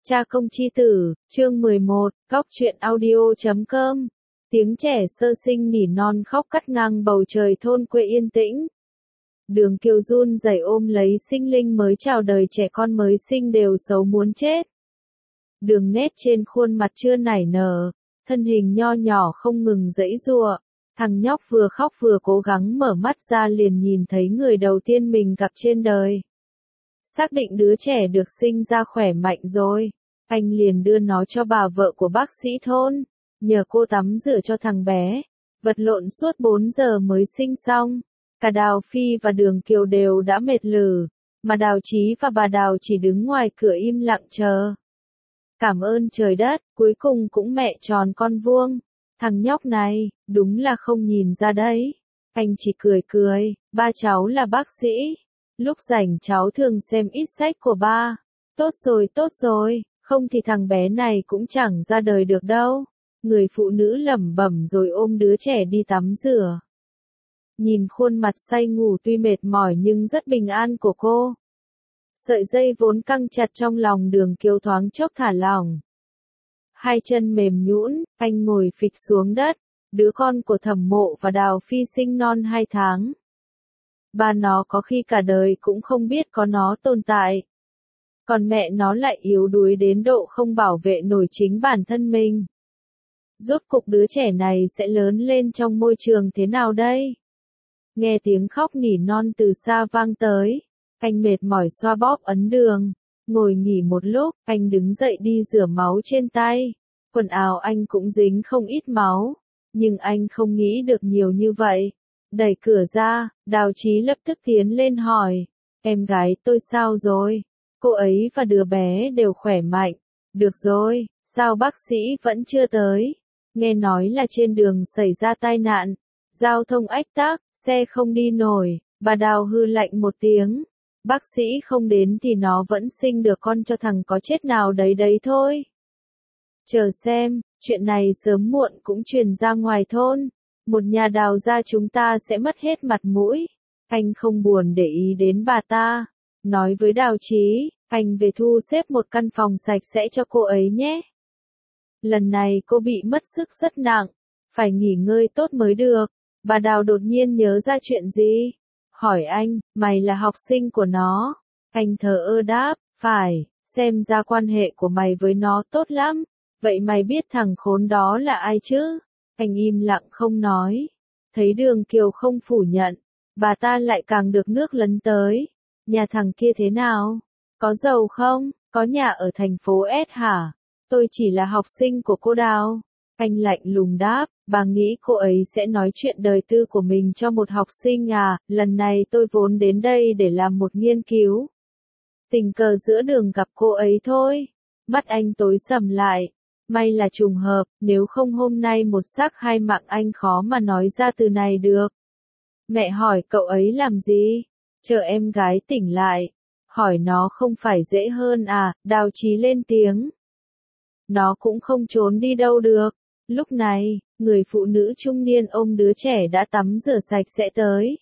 Cha công chi tử, chương 11, góc truyện audio.com. Tiếng trẻ sơ sinh nỉ non khóc cắt ngang bầu trời thôn quê yên tĩnh. Đường Kiều run rẩy ôm lấy sinh linh mới chào đời, trẻ con mới sinh đều xấu muốn chết. Đường nét trên khuôn mặt chưa nảy nở, thân hình nho nhỏ không ngừng giãy giụa. Thằng nhóc vừa khóc vừa cố gắng mở mắt ra liền nhìn thấy người đầu tiên mình gặp trên đời. Xác định đứa trẻ được sinh ra khỏe mạnh rồi, anh liền đưa nó cho bà vợ của bác sĩ thôn, nhờ cô tắm rửa cho thằng bé, vật lộn suốt 4 giờ mới sinh xong. Cả Đào Phi và Đường Kiều đều đã mệt lử, mà Đào Chí và bà Đào chỉ đứng ngoài cửa im lặng chờ. Cảm ơn trời đất, cuối cùng cũng mẹ tròn con vuông. Thằng nhóc này, đúng là không nhìn ra đấy. Anh chỉ cười cười, ba cháu là bác sĩ. Lúc rảnh cháu thường xem ít sách của ba. Tốt rồi, không thì thằng bé này cũng chẳng ra đời được đâu. Người phụ nữ lẩm bẩm rồi ôm đứa trẻ đi tắm rửa. Nhìn khuôn mặt say ngủ tuy mệt mỏi nhưng rất bình an của cô. Sợi dây vốn căng chặt trong lòng Đường Kiều thoáng chốc thả lỏng. Hai chân mềm nhũn, anh ngồi phịch xuống đất. Đứa con của Thẩm Mộ và Đào Phi sinh non 2 tháng. Ba nó có khi cả đời cũng không biết có nó tồn tại. Còn mẹ nó lại yếu đuối đến độ không bảo vệ nổi chính bản thân mình. Rốt cục đứa trẻ này sẽ lớn lên trong môi trường thế nào đây? Nghe tiếng khóc nỉ non từ xa vang tới. Anh mệt mỏi xoa bóp ấn đường. Ngồi nghỉ một lúc, anh đứng dậy đi rửa máu trên tay. Quần áo anh cũng dính không ít máu. Nhưng anh không nghĩ được nhiều như vậy. Đẩy cửa ra, Đào Chí lập tức tiến lên hỏi. Em gái tôi sao rồi? Cô ấy và đứa bé đều khỏe mạnh. Được rồi, sao bác sĩ vẫn chưa tới? Nghe nói là trên đường xảy ra tai nạn. Giao thông ách tắc, xe không đi nổi. Bà Đào hư lạnh một tiếng. Bác sĩ không đến thì nó vẫn sinh được con cho thằng có chết nào đấy thôi. Chờ xem, chuyện này sớm muộn cũng truyền ra ngoài thôn. Một nhà Đào gia chúng ta sẽ mất hết mặt mũi. Anh không buồn để ý đến bà ta. Nói với Đào Chí, anh về thu xếp một căn phòng sạch sẽ cho cô ấy nhé. Lần này cô bị mất sức rất nặng, phải nghỉ ngơi tốt mới được. Bà Đào đột nhiên nhớ ra chuyện gì? Hỏi anh, mày là học sinh của nó? Anh thờ ơ đáp, phải, xem ra quan hệ của mày với nó tốt lắm. Vậy mày biết thằng khốn đó là ai chứ? Anh im lặng không nói. Thấy Đường Kiều không phủ nhận, bà ta lại càng được nước lấn tới. Nhà thằng kia thế nào? Có giàu không? Có nhà ở thành phố S hả? Tôi chỉ là học sinh của cô Đào. Anh lạnh lùng đáp, bà nghĩ cô ấy sẽ nói chuyện đời tư của mình cho một học sinh à? Lần này tôi vốn đến đây để làm một nghiên cứu. Tình cờ giữa đường gặp cô ấy thôi. Mắt anh tối sầm lại. May là trùng hợp, nếu không hôm nay một xác hai mạng anh khó mà nói ra từ này được. Mẹ hỏi cậu ấy làm gì? Chờ em gái tỉnh lại. Hỏi nó không phải dễ hơn à? Đào Chí lên tiếng. Nó cũng không trốn đi đâu được. Lúc này, người phụ nữ trung niên ôm đứa trẻ đã tắm rửa sạch sẽ tới.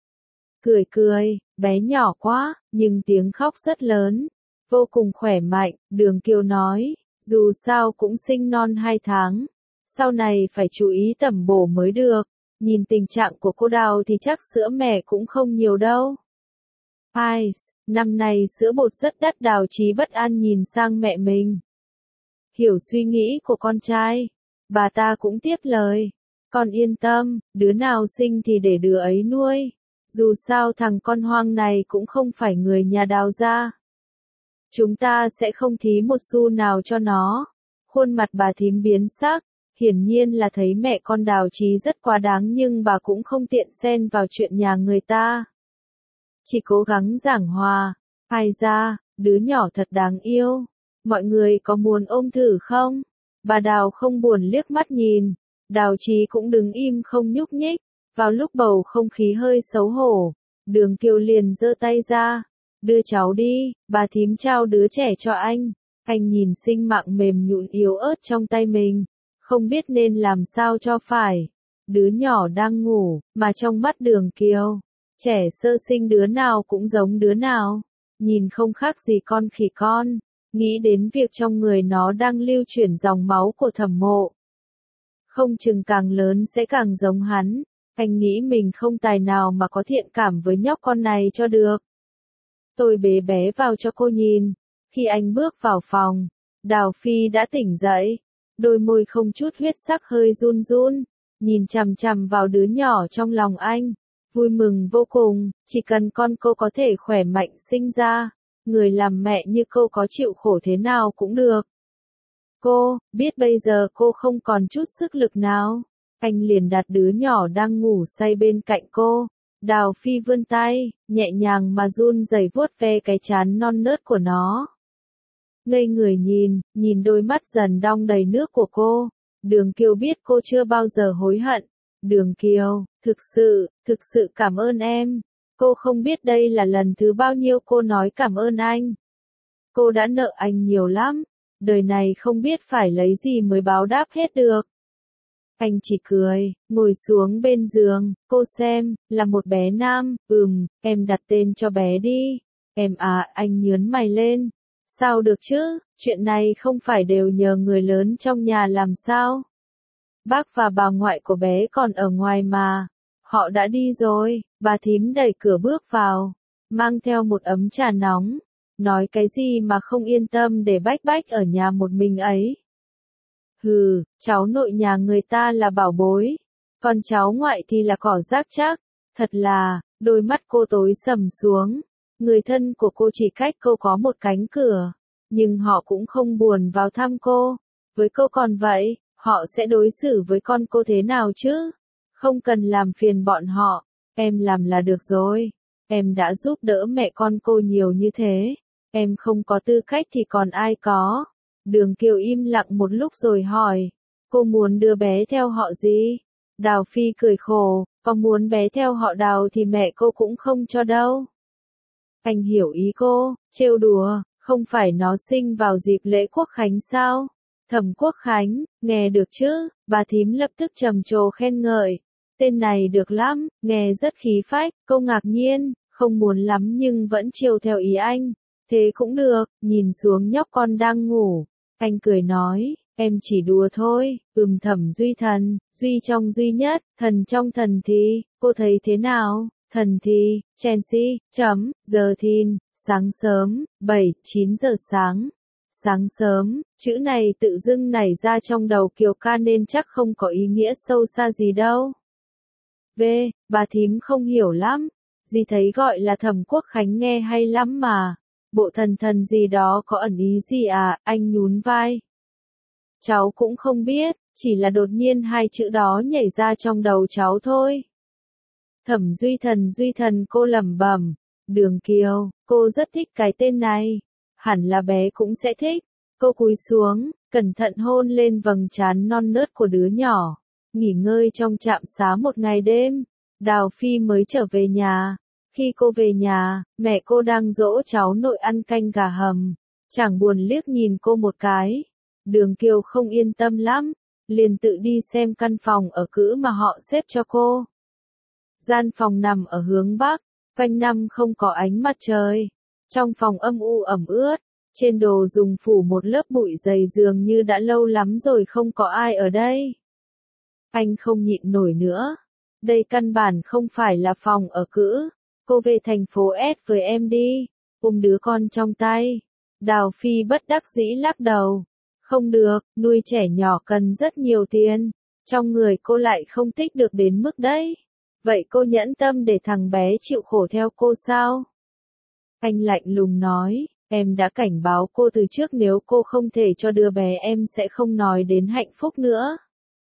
Cười, bé nhỏ quá, nhưng tiếng khóc rất lớn. Vô cùng khỏe mạnh, Đường Kiều nói. Dù sao cũng sinh non 2 tháng. Sau này phải chú ý tẩm bổ mới được. Nhìn tình trạng của cô Đào thì chắc sữa mẹ cũng không nhiều đâu. Ai, năm nay sữa bột rất đắt. Đào Chí bất an nhìn sang mẹ mình. Hiểu suy nghĩ của con trai. Bà ta cũng tiếp lời. Con yên tâm, đứa nào sinh thì để đứa ấy nuôi. Dù sao thằng con hoang này cũng không phải người nhà Đào gia. Chúng ta sẽ không thí một xu nào cho nó. Khuôn mặt bà thím biến sắc. Hiển nhiên là thấy mẹ con Đào Chí rất quá đáng nhưng bà cũng không tiện xen vào chuyện nhà người ta. Chỉ cố gắng giảng hòa. Ai ra, đứa nhỏ thật đáng yêu. Mọi người có muốn ôm thử không? Bà Đào không buồn liếc mắt nhìn. Đào Chí cũng đứng im không nhúc nhích. Vào lúc bầu không khí hơi xấu hổ, Đường Kiều liền giơ tay ra. Đưa cháu đi, bà thím trao đứa trẻ cho anh. Anh nhìn sinh mạng mềm nhũn yếu ớt trong tay mình. Không biết nên làm sao cho phải. Đứa nhỏ đang ngủ, mà trong mắt Đường Kiều, trẻ sơ sinh đứa nào cũng giống đứa nào. Nhìn không khác gì con khỉ con. nghĩ đến việc trong người nó đang lưu chuyển dòng máu của Thẩm Mộ. Không chừng càng lớn sẽ càng giống hắn, anh nghĩ mình không tài nào mà có thiện cảm với nhóc con này cho được. Tôi bế bé vào cho cô nhìn. Khi anh bước vào phòng, Đào Phi đã tỉnh dậy, đôi môi không chút huyết sắc hơi run run, nhìn chằm chằm vào đứa nhỏ trong lòng anh, vui mừng vô cùng, chỉ cần con cô có thể khỏe mạnh sinh ra, người làm mẹ như cô có chịu khổ thế nào cũng được. Cô, biết bây giờ cô không còn chút sức lực nào, anh liền đặt đứa nhỏ đang ngủ say bên cạnh cô. Đào Phi vươn tay, nhẹ nhàng mà run rẩy vuốt ve cái trán non nớt của nó. Ngây người nhìn đôi mắt dần đong đầy nước của cô. Đường Kiều biết cô chưa bao giờ hối hận. Đường Kiều, thực sự cảm ơn em. Cô không biết đây là lần thứ bao nhiêu cô nói cảm ơn anh. Cô đã nợ anh nhiều lắm. Đời này không biết phải lấy gì mới báo đáp hết được. Anh chỉ cười, ngồi xuống bên giường, cô xem, là một bé nam, em đặt tên cho bé đi. Em à, anh nhớn mày lên. Sao được chứ, chuyện này không phải đều nhờ người lớn trong nhà làm sao? Bác và bà ngoại của bé còn ở ngoài mà. Họ đã đi rồi, bà thím đẩy cửa bước vào, mang theo một ấm trà nóng. Nói cái gì mà không yên tâm để bách ở nhà một mình ấy. Hừ, cháu nội nhà người ta là bảo bối, còn cháu ngoại thì là cỏ rác chắc. Thật là, đôi mắt cô tối sầm xuống. Người thân của cô chỉ cách cô có một cánh cửa, nhưng họ cũng không buồn vào thăm cô. Với cô còn vậy, họ sẽ đối xử với con cô thế nào chứ? Không cần làm phiền bọn họ, em làm là được rồi. Em đã giúp đỡ mẹ con cô nhiều như thế, em không có tư cách thì còn ai có. Đường Kiều im lặng một lúc rồi hỏi, cô muốn đưa bé theo họ gì? Đào Phi cười khổ, có muốn bé theo họ Đào thì mẹ cô cũng không cho đâu. Anh hiểu ý cô, trêu đùa, không phải nó sinh vào dịp lễ Quốc Khánh sao? Thẩm Quốc Khánh, nghe được chứ? Bà thím lập tức trầm trồ khen ngợi. Tên này được lắm, nghe rất khí phách. Cô ngạc nhiên, không muốn lắm nhưng vẫn chiều theo ý anh. Thế cũng được, nhìn xuống nhóc con đang ngủ. Anh cười nói, em chỉ đùa thôi. Thẩm Duy Thần, Duy trong duy nhất, thần trong thần thì, cô thấy thế nào? Thần thì, Chelsea, giờ thìn, sáng sớm, 7-9 giờ sáng. Sáng sớm, chữ này tự dưng nảy ra trong đầu Kiều ca nên chắc không có ý nghĩa sâu xa gì đâu. Bà thím không hiểu lắm. Dì thấy gọi là Thẩm Quốc Khánh nghe hay lắm mà. Bộ thần gì đó có ẩn ý gì à, anh nhún vai. Cháu cũng không biết, chỉ là đột nhiên hai chữ đó nhảy ra trong đầu cháu thôi. Thẩm Duy Thần cô lẩm bẩm. Đường Kiều, cô rất thích cái tên này. Hẳn là bé cũng sẽ thích. Cô cúi xuống, cẩn thận hôn lên vầng trán non nớt của đứa nhỏ. Nghỉ ngơi trong trạm xá một ngày đêm, Đào Phi mới trở về nhà. Khi cô về nhà, mẹ cô đang dỗ cháu nội ăn canh gà hầm. Chẳng buồn liếc nhìn cô một cái. Đường Kiều không yên tâm lắm, liền tự đi xem căn phòng ở cữ mà họ xếp cho cô. Gian phòng nằm ở hướng bắc, quanh năm không có ánh mặt trời. Trong phòng âm u ẩm ướt, trên đồ dùng phủ một lớp bụi dày dường như đã lâu lắm rồi không có ai ở đây. Anh không nhịn nổi nữa. Đây căn bản không phải là phòng ở cữ. Cô về thành phố S với em đi. Ôm đứa con trong tay. Đào Phi bất đắc dĩ lắc đầu. Không được, nuôi trẻ nhỏ cần rất nhiều tiền. Trong người cô lại không tích được đến mức đấy. Vậy cô nhẫn tâm để thằng bé chịu khổ theo cô sao? Anh lạnh lùng nói, em đã cảnh báo cô từ trước nếu cô không thể cho đứa bé em sẽ không nói đến hạnh phúc nữa.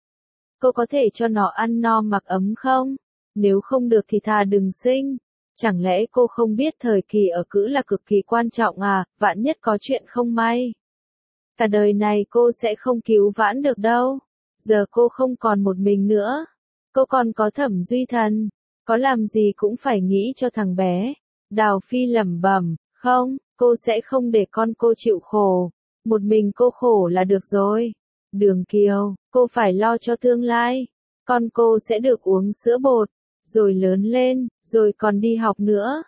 Cô có thể cho nó ăn no mặc ấm không? Nếu không được thì thà đừng sinh. Chẳng lẽ cô không biết thời kỳ ở cữ là cực kỳ quan trọng à, vạn nhất có chuyện không may. Cả đời này cô sẽ không cứu vãn được đâu. Giờ cô không còn một mình nữa. Cô còn có Thẩm Duy Thần. Có làm gì cũng phải nghĩ cho thằng bé. Đào Phi lẩm bẩm, không, cô sẽ không để con cô chịu khổ. Một mình cô khổ là được rồi. Đường Kiều, cô phải lo cho tương lai. Con cô sẽ được uống sữa bột, rồi lớn lên, rồi còn đi học nữa.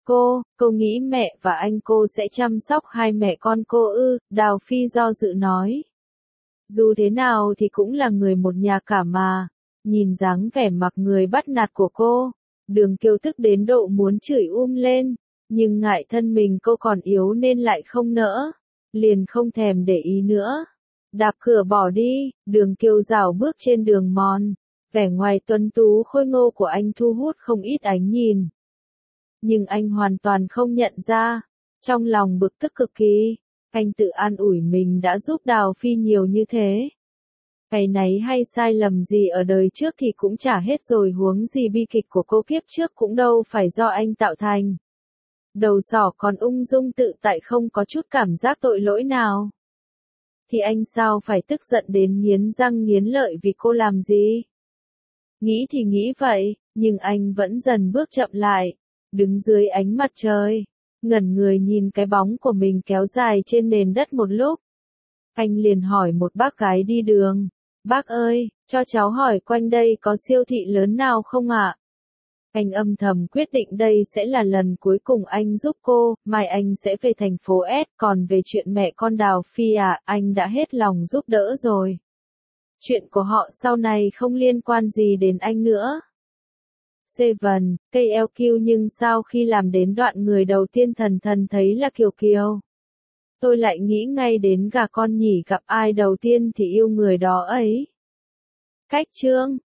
Cô nghĩ mẹ và anh cô sẽ chăm sóc hai mẹ con cô ư, Đào Phi do dự nói. Dù thế nào thì cũng là người một nhà cả mà. Nhìn dáng vẻ mặc người bắt nạt của cô, Đường Kiều tức đến độ muốn chửi lên, nhưng ngại thân mình cô còn yếu nên lại không nỡ, liền không thèm để ý nữa. Đạp cửa bỏ đi, Đường Kiều rảo bước trên đường mòn, vẻ ngoài tuấn tú khôi ngô của anh thu hút không ít ánh nhìn. Nhưng anh hoàn toàn không nhận ra, trong lòng bực tức cực kỳ, anh tự an ủi mình đã giúp Đào Phi nhiều như thế. Cái náy hay sai lầm gì ở đời trước thì cũng trả hết rồi, huống gì bi kịch của cô kiếp trước cũng đâu phải do anh tạo thành. Đầu sỏ còn ung dung tự tại không có chút cảm giác tội lỗi nào. Thì anh sao phải tức giận đến nghiến răng nghiến lợi vì cô làm gì? Nghĩ thì nghĩ vậy, nhưng anh vẫn dần bước chậm lại, đứng dưới ánh mặt trời, ngẩn người nhìn cái bóng của mình kéo dài trên nền đất một lúc. Anh liền hỏi một bác gái đi đường, bác ơi, cho cháu hỏi quanh đây có siêu thị lớn nào không ạ? Anh âm thầm quyết định đây sẽ là lần cuối cùng anh giúp cô, mai anh sẽ về thành phố S, còn về chuyện mẹ con Đào Phi anh đã hết lòng giúp đỡ rồi. Chuyện của họ sau này không liên quan gì đến anh nữa. Seven, KLQ nhưng sao khi làm đến đoạn người đầu tiên thần thấy là Kiều Kiều. Tôi lại nghĩ ngay đến gà con nhỉ, gặp ai đầu tiên thì yêu người đó ấy. Cách chương